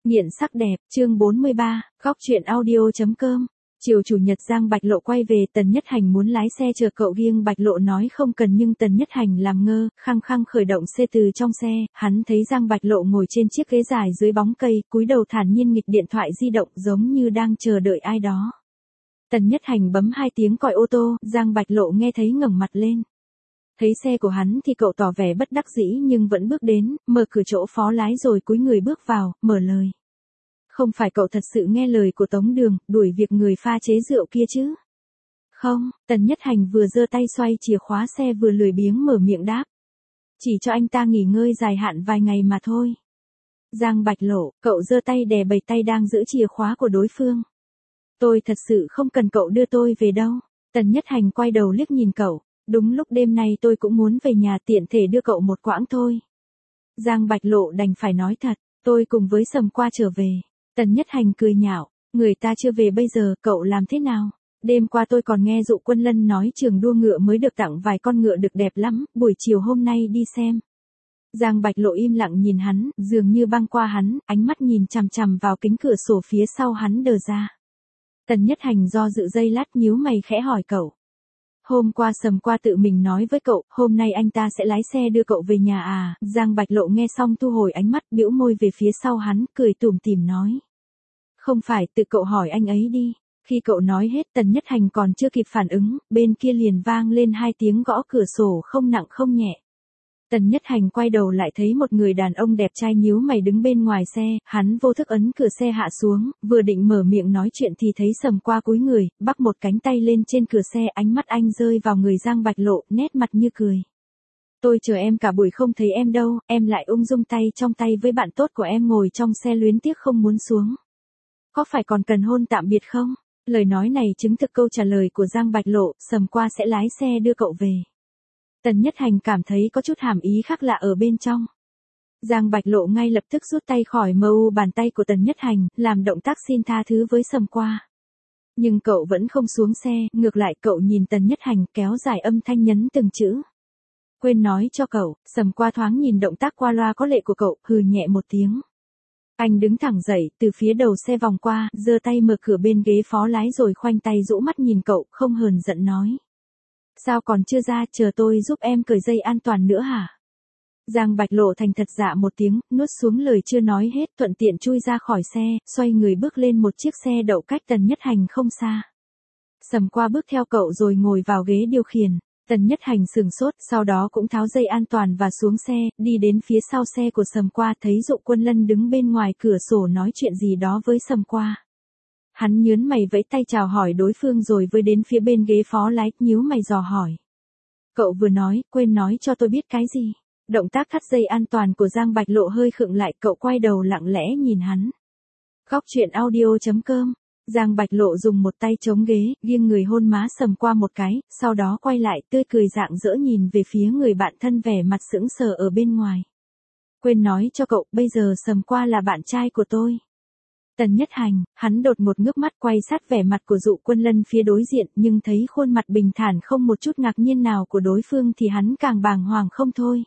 Nghiện sắc đẹp, chương 43, góc truyện audio.com. Chiều chủ nhật Giang Bạch Lộ quay về, Tần Nhất Hành muốn lái xe chờ cậu riêng Bạch Lộ nói không cần nhưng Tần Nhất Hành làm ngơ, khăng khăng khởi động xe từ trong xe, hắn thấy Giang Bạch Lộ ngồi trên chiếc ghế dài dưới bóng cây, cúi đầu thản nhiên nghịch điện thoại di động giống như đang chờ đợi ai đó. Tần Nhất Hành bấm 2 tiếng còi ô tô, Giang Bạch Lộ nghe thấy ngẩng mặt lên. Thấy xe của hắn thì cậu tỏ vẻ bất đắc dĩ nhưng vẫn bước đến, mở cửa chỗ phó lái rồi cúi người bước vào, mở lời. Không phải cậu thật sự nghe lời của Tống Đường, đuổi việc người pha chế rượu kia chứ? Không, Tần Nhất Hành vừa giơ tay xoay chìa khóa xe vừa lười biếng mở miệng đáp. Chỉ cho anh ta nghỉ ngơi dài hạn vài ngày mà thôi. Giang Bạch Lộ, cậu giơ tay đè bầy tay đang giữ chìa khóa của đối phương. Tôi thật sự không cần cậu đưa tôi về đâu. Tần Nhất Hành quay đầu liếc nhìn cậu. Đúng lúc đêm nay tôi cũng muốn về nhà tiện thể đưa cậu một quãng thôi. Giang Bạch Lộ đành phải nói thật, tôi cùng với Sầm qua trở về. Tần Nhất Hành cười nhạo, người ta chưa về bây giờ, cậu làm thế nào? Đêm qua tôi còn nghe Dụ Quân Lân nói trường đua ngựa mới được tặng vài con ngựa được đẹp lắm, buổi chiều hôm nay đi xem. Giang Bạch Lộ im lặng nhìn hắn, dường như băng qua hắn, ánh mắt nhìn chằm chằm vào kính cửa sổ phía sau hắn đờ ra. Tần Nhất Hành do dự giây lát nhíu mày khẽ hỏi cậu. Hôm qua Sầm qua tự mình nói với cậu, hôm nay anh ta sẽ lái xe đưa cậu về nhà à? Giang Bạch Lộ nghe xong thu hồi ánh mắt, bĩu môi về phía sau hắn, cười tủm tỉm nói. Không phải, tự cậu hỏi anh ấy đi. Khi cậu nói hết, Tần Nhất Hành còn chưa kịp phản ứng, bên kia liền vang lên 2 tiếng gõ cửa sổ không nặng không nhẹ. Tần Nhất Hành quay đầu lại thấy một người đàn ông đẹp trai nhíu mày đứng bên ngoài xe, hắn vô thức ấn cửa xe hạ xuống, vừa định mở miệng nói chuyện thì thấy Sầm qua cúi người, bắc một cánh tay lên trên cửa xe, ánh mắt anh rơi vào người Giang Bạch Lộ, nét mặt như cười. Tôi chờ em cả buổi không thấy em đâu, em lại ung dung tay trong tay với bạn tốt của em ngồi trong xe luyến tiếc không muốn xuống. Có phải còn cần hôn tạm biệt không? Lời nói này chứng thực câu trả lời của Giang Bạch Lộ, Sầm qua sẽ lái xe đưa cậu về. Tần Nhất Hành cảm thấy có chút hàm ý khác lạ ở bên trong. Giang Bạch Lộ ngay lập tức rút tay khỏi mu bàn tay của Tần Nhất Hành, làm động tác xin tha thứ với Sầm qua. Nhưng cậu vẫn không xuống xe, ngược lại cậu nhìn Tần Nhất Hành kéo dài âm thanh nhấn từng chữ. Quên nói cho cậu, Sầm qua thoáng nhìn động tác qua loa có lệ của cậu, hừ nhẹ một tiếng. Anh đứng thẳng dậy, từ phía đầu xe vòng qua, giơ tay mở cửa bên ghế phó lái rồi khoanh tay rũ mắt nhìn cậu, không hờn giận nói. Sao còn chưa ra, chờ tôi giúp em cởi dây an toàn nữa hả? Giang Bạch Lộ thành thật dạ một tiếng, nuốt xuống lời chưa nói hết, thuận tiện chui ra khỏi xe, xoay người bước lên một chiếc xe đậu cách Tần Nhất Hành không xa. Sầm qua bước theo cậu rồi ngồi vào ghế điều khiển. Tần Nhất Hành sừng sốt, sau đó cũng tháo dây an toàn và xuống xe, đi đến phía sau xe của Sầm qua, thấy Dụ Quân Lân đứng bên ngoài cửa sổ nói chuyện gì đó với Sầm qua. Hắn nhớn mày vẫy tay chào hỏi đối phương rồi với đến phía bên ghế phó lái, nhíu mày dò hỏi. Cậu vừa nói, quên nói cho tôi biết cái gì? Động tác thắt dây an toàn của Giang Bạch Lộ hơi khựng lại, cậu quay đầu lặng lẽ nhìn hắn. Góc truyện audio.com. Giang Bạch Lộ dùng một tay chống ghế, nghiêng người hôn má Sầm qua một cái, sau đó quay lại tươi cười rạng rỡ nhìn về phía người bạn thân vẻ mặt sững sờ ở bên ngoài. Quên nói cho cậu, bây giờ Sầm qua là bạn trai của tôi. Tần Nhất Hành, hắn đột ngột ngước mắt quay sát vẻ mặt của Dụ Quân Lân phía đối diện, nhưng thấy khuôn mặt bình thản không một chút ngạc nhiên nào của đối phương thì hắn càng bàng hoàng không thôi.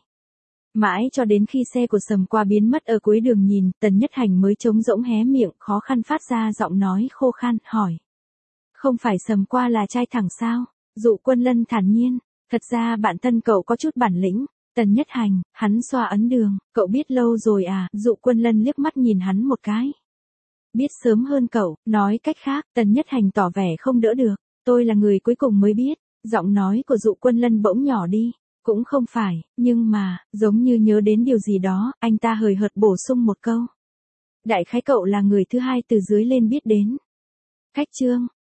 Mãi cho đến khi xe của Sầm qua biến mất ở cuối đường nhìn, Tần Nhất Hành mới trống rỗng hé miệng, khó khăn phát ra giọng nói khô khan, hỏi. Không phải Sầm qua là trai thẳng sao? Dụ Quân Lân thản nhiên, thật ra bạn thân cậu có chút bản lĩnh. Tần Nhất Hành, hắn xoa ấn đường, cậu biết lâu rồi à? Dụ Quân Lân liếc mắt nhìn hắn một cái. Biết sớm hơn cậu, nói cách khác, Tần Nhất Hành tỏ vẻ không đỡ được. Tôi là người cuối cùng mới biết. Giọng nói của Dụ Quân Lân bỗng nhỏ đi. Cũng không phải, nhưng mà, giống như nhớ đến điều gì đó, anh ta hời hợt bổ sung một câu. Đại khái cậu là người thứ hai từ dưới lên biết đến. Khách trương,